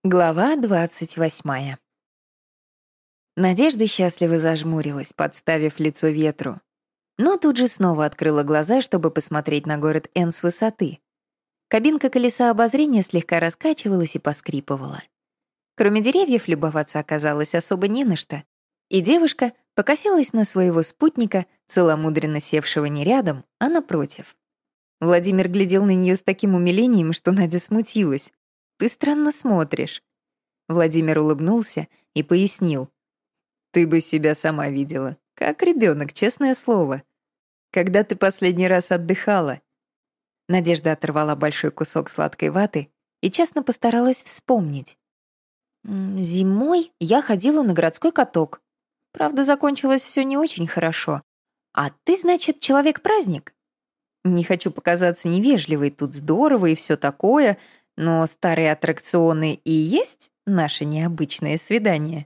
Глава 28. Надежда счастливо зажмурилась, подставив лицо ветру. Но тут же снова открыла глаза, чтобы посмотреть на город Н с высоты. Кабинка колеса обозрения слегка раскачивалась и поскрипывала. Кроме деревьев любоваться оказалось особо не на что, и девушка покосилась на своего спутника, целомудренно севшего не рядом, а напротив. Владимир глядел на нее с таким умилением, что Надя смутилась. «Ты странно смотришь». Владимир улыбнулся и пояснил. «Ты бы себя сама видела. Как ребенок, честное слово. Когда ты последний раз отдыхала?» Надежда оторвала большой кусок сладкой ваты и честно постаралась вспомнить. «Зимой я ходила на городской каток. Правда, закончилось все не очень хорошо. А ты, значит, человек-праздник?» Не хочу показаться невежливой, тут здорово и все такое, но старые аттракционы и есть наше необычное свидание.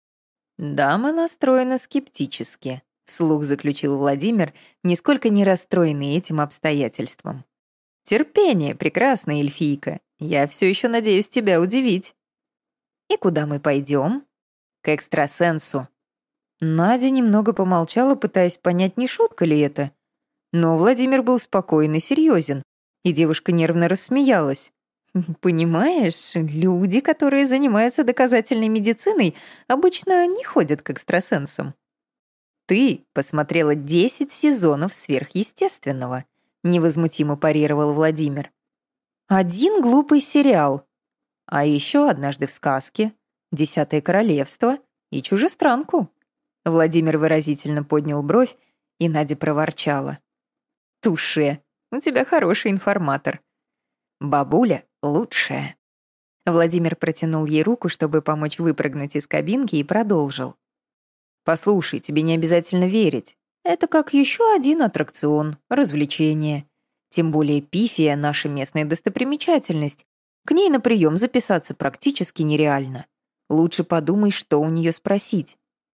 «Дама настроена скептически», — вслух заключил Владимир, нисколько не расстроенный этим обстоятельством. «Терпение, прекрасная эльфийка. Я все еще надеюсь тебя удивить». «И куда мы пойдем?» «К экстрасенсу». Надя немного помолчала, пытаясь понять, не шутка ли это. Но Владимир был спокоен и серьезен, и девушка нервно рассмеялась. «Понимаешь, люди, которые занимаются доказательной медициной, обычно не ходят к экстрасенсам. Ты посмотрела 10 сезонов сверхъестественного», — невозмутимо парировал Владимир. «Один глупый сериал. А еще однажды в сказке, «Десятое королевство» и «Чужестранку». Владимир выразительно поднял бровь, и Надя проворчала. «Туше, у тебя хороший информатор. Бабуля лучшая». Владимир протянул ей руку, чтобы помочь выпрыгнуть из кабинки, и продолжил. «Послушай, тебе не обязательно верить. Это как еще один аттракцион, развлечение. Тем более Пифия — наша местная достопримечательность. К ней на прием записаться практически нереально. Лучше подумай, что у нее спросить».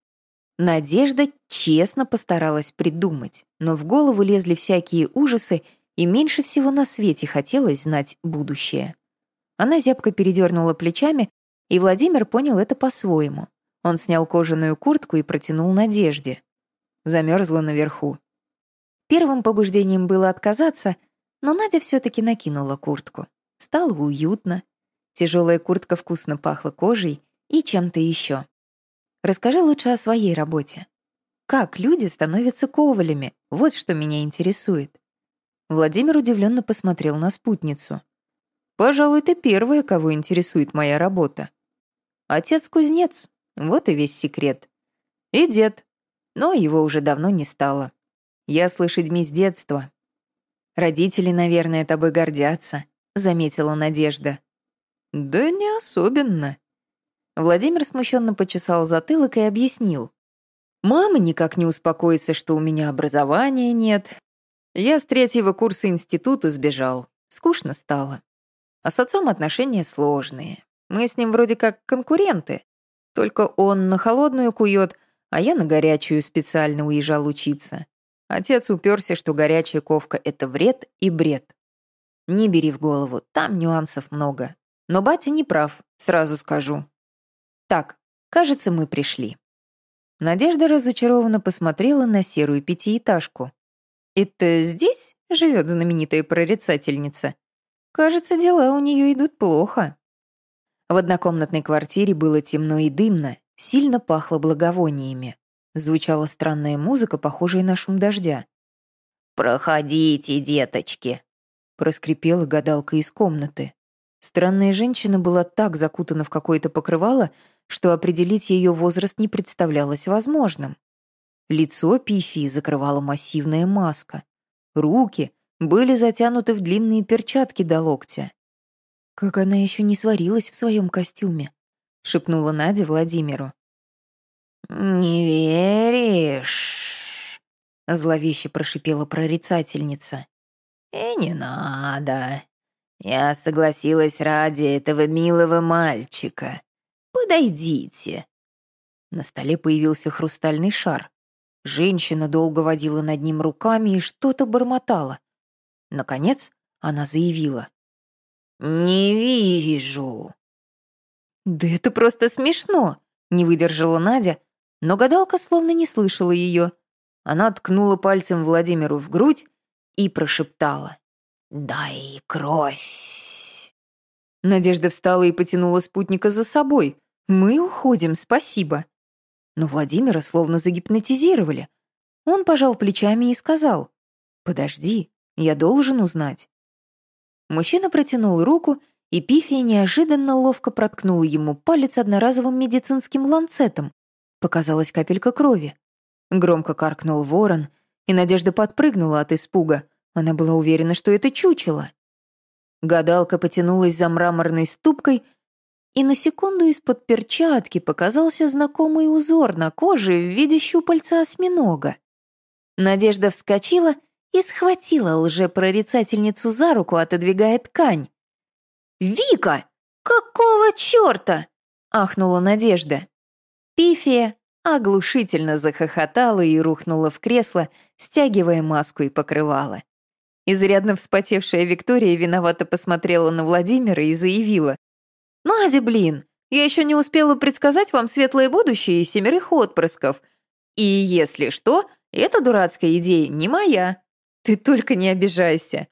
Надежда честно постаралась придумать, но в голову лезли всякие ужасы, и меньше всего на свете хотелось знать будущее. Она зябко передернула плечами, и Владимир понял это по-своему. Он снял кожаную куртку и протянул Надежде. Замерзла наверху. Первым побуждением было отказаться, но Надя все-таки накинула куртку. Стало уютно. Тяжелая куртка вкусно пахла кожей и чем-то еще. Расскажи лучше о своей работе. Как люди становятся ковалями? Вот что меня интересует». Владимир удивленно посмотрел на спутницу. «Пожалуй, ты первая, кого интересует моя работа. Отец кузнец, вот и весь секрет. И дед, но его уже давно не стало. Я с лошадьми с детства. Родители, наверное, тобой гордятся», — заметила Надежда. «Да не особенно». Владимир смущенно почесал затылок и объяснил. «Мама никак не успокоится, что у меня образования нет. Я с 3-го курса института сбежал. Скучно стало. А с отцом отношения сложные. Мы с ним вроде как конкуренты. Только он на холодную кует, а я на горячую специально уезжал учиться. Отец уперся, что горячая ковка — это вред и бред. Не бери в голову, там нюансов много. Но батя не прав, сразу скажу. Так, кажется, мы пришли». Надежда разочарованно посмотрела на серую пятиэтажку. «Это здесь живет знаменитая прорицательница? Кажется, дела у нее идут плохо». В однокомнатной квартире было темно и дымно, сильно пахло благовониями. Звучала странная музыка, похожая на шум дождя. «Проходите, деточки», — проскрипела гадалка из комнаты. Странная женщина была так закутана в какое-то покрывало, что определить ее возраст не представлялось возможным. Лицо Пифии закрывала массивная маска. Руки были затянуты в длинные перчатки до локтя. «Как она еще не сварилась в своем костюме?» — шепнула Надя Владимиру. «Не веришь?» — зловеще прошипела прорицательница. «И не надо. Я согласилась ради этого милого мальчика. Подойдите». На столе появился хрустальный шар. Женщина долго водила над ним руками и что-то бормотала. Наконец она заявила. «Не вижу». «Да это просто смешно!» — не выдержала Надя, но гадалка словно не слышала ее. Она ткнула пальцем Владимиру в грудь и прошептала: «Дай кровь». Надежда встала и потянула спутника за собой. «Мы уходим, спасибо». Но Владимира словно загипнотизировали. Он пожал плечами и сказал: «Подожди, я должен узнать». Мужчина протянул руку, и Пифия неожиданно ловко проткнула ему палец одноразовым медицинским ланцетом. Показалась капелька крови. Громко каркнул ворон, и Надежда подпрыгнула от испуга. Она была уверена, что это чучело. Гадалка потянулась за мраморной ступкой, и на секунду из-под перчатки показался знакомый узор на коже в виде щупальца осьминога. Надежда вскочила и схватила лжепрорицательницу за руку, отодвигая ткань. «Вика! Какого черта?» — ахнула Надежда. Пифия оглушительно захохотала и рухнула в кресло, стягивая маску и покрывало. Изрядно вспотевшая Виктория виновато посмотрела на Владимира и заявила: «Надя, блин, я еще не успела предсказать вам светлое будущее и 7 отпрысков. И если что, эта дурацкая идея не моя. Ты только не обижайся».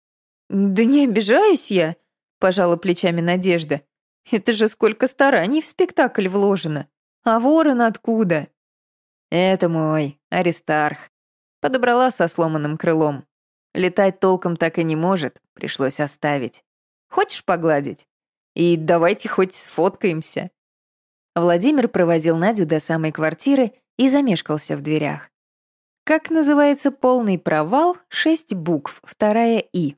«Да не обижаюсь я», — пожала плечами Надежда. «Это же сколько стараний в спектакль вложено. А ворон откуда?» «Это мой, Аристарх. Подобрала со сломанным крылом. Летать толком так и не может, пришлось оставить. Хочешь погладить? И давайте хоть сфоткаемся». Владимир проводил Надю до самой квартиры и замешкался в дверях. «Как называется полный провал? 6 букв, вторая «и».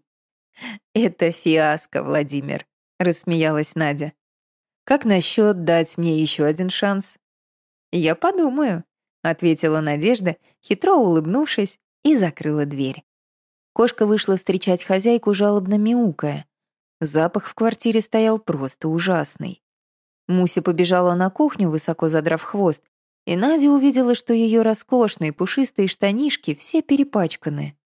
«Это фиаско, Владимир», — рассмеялась Надя. «Как насчет дать мне еще один шанс?» «Я подумаю», — ответила Надежда, хитро улыбнувшись, и закрыла дверь. Кошка вышла встречать хозяйку, жалобно мяукая. Запах в квартире стоял просто ужасный. Муся побежала на кухню, высоко задрав хвост, и Надя увидела, что ее роскошные пушистые штанишки все перепачканы.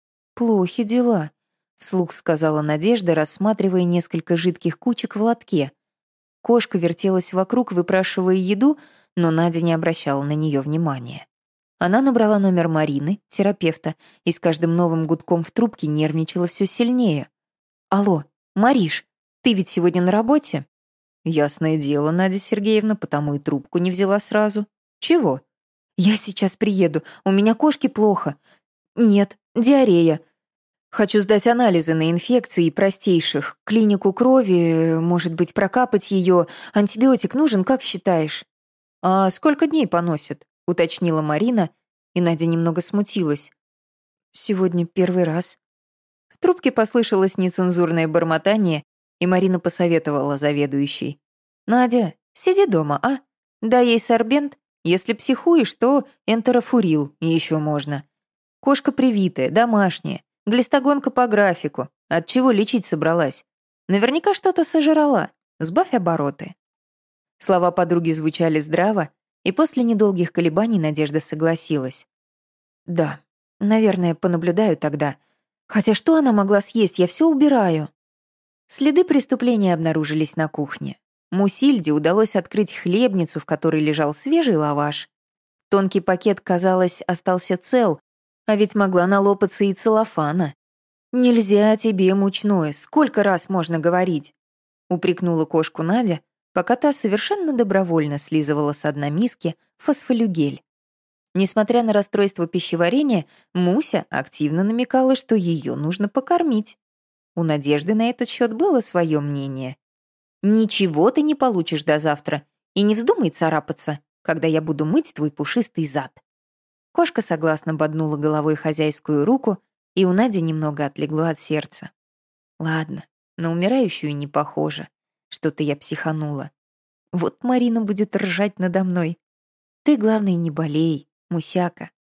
«Плохи дела», — вслух сказала Надежда, рассматривая несколько жидких кучек в лотке. Кошка вертелась вокруг, выпрашивая еду, но Надя не обращала на нее внимания. Она набрала номер Марины, терапевта, и с каждым новым гудком в трубке нервничала все сильнее. «Алло, Мариш, ты ведь сегодня на работе?» «Ясное дело, Надя Сергеевна, потому и трубку не взяла сразу. Чего?» «Я сейчас приеду, у меня кошке плохо. Нет, диарея. Хочу сдать анализы на инфекции простейших, клинику крови, может быть, прокапать ее. Антибиотик нужен, как считаешь?» «А сколько дней поносит?» — уточнила Марина, и Надя немного смутилась. «Сегодня первый раз». В трубке послышалось нецензурное бормотание, и Марина посоветовала заведующей: «Надя, сиди дома, а? Дай ей сорбент. Если психуешь, то энтерофурил еще можно. Кошка привитая, домашняя, глистогонка по графику. От чего лечить собралась? Наверняка что-то сожрала. Сбавь обороты». Слова подруги звучали здраво, и после недолгих колебаний Надежда согласилась. «Да, наверное, понаблюдаю тогда. Хотя что она могла съесть? Я все убираю». Следы преступления обнаружились на кухне. Мусильде удалось открыть хлебницу, в которой лежал свежий лаваш. Тонкий пакет, казалось, остался цел, а ведь могла налопаться и целлофана. «Нельзя тебе, мучное, сколько раз можно говорить?» — упрекнула кошку Надя, пока та совершенно добровольно слизывала с дна миски фосфолюгель. Несмотря на расстройство пищеварения, Муся активно намекала, что ее нужно покормить. У Надежды на этот счет было свое мнение. «Ничего ты не получишь до завтра, и не вздумай царапаться, когда я буду мыть твой пушистый зад». Кошка согласно боднула головой хозяйскую руку, и у Нади немного отлегло от сердца. «Ладно, на умирающую не похоже. Что-то я психанула. Вот Марина будет ржать надо мной. Ты, главное, не болей, Мусяка».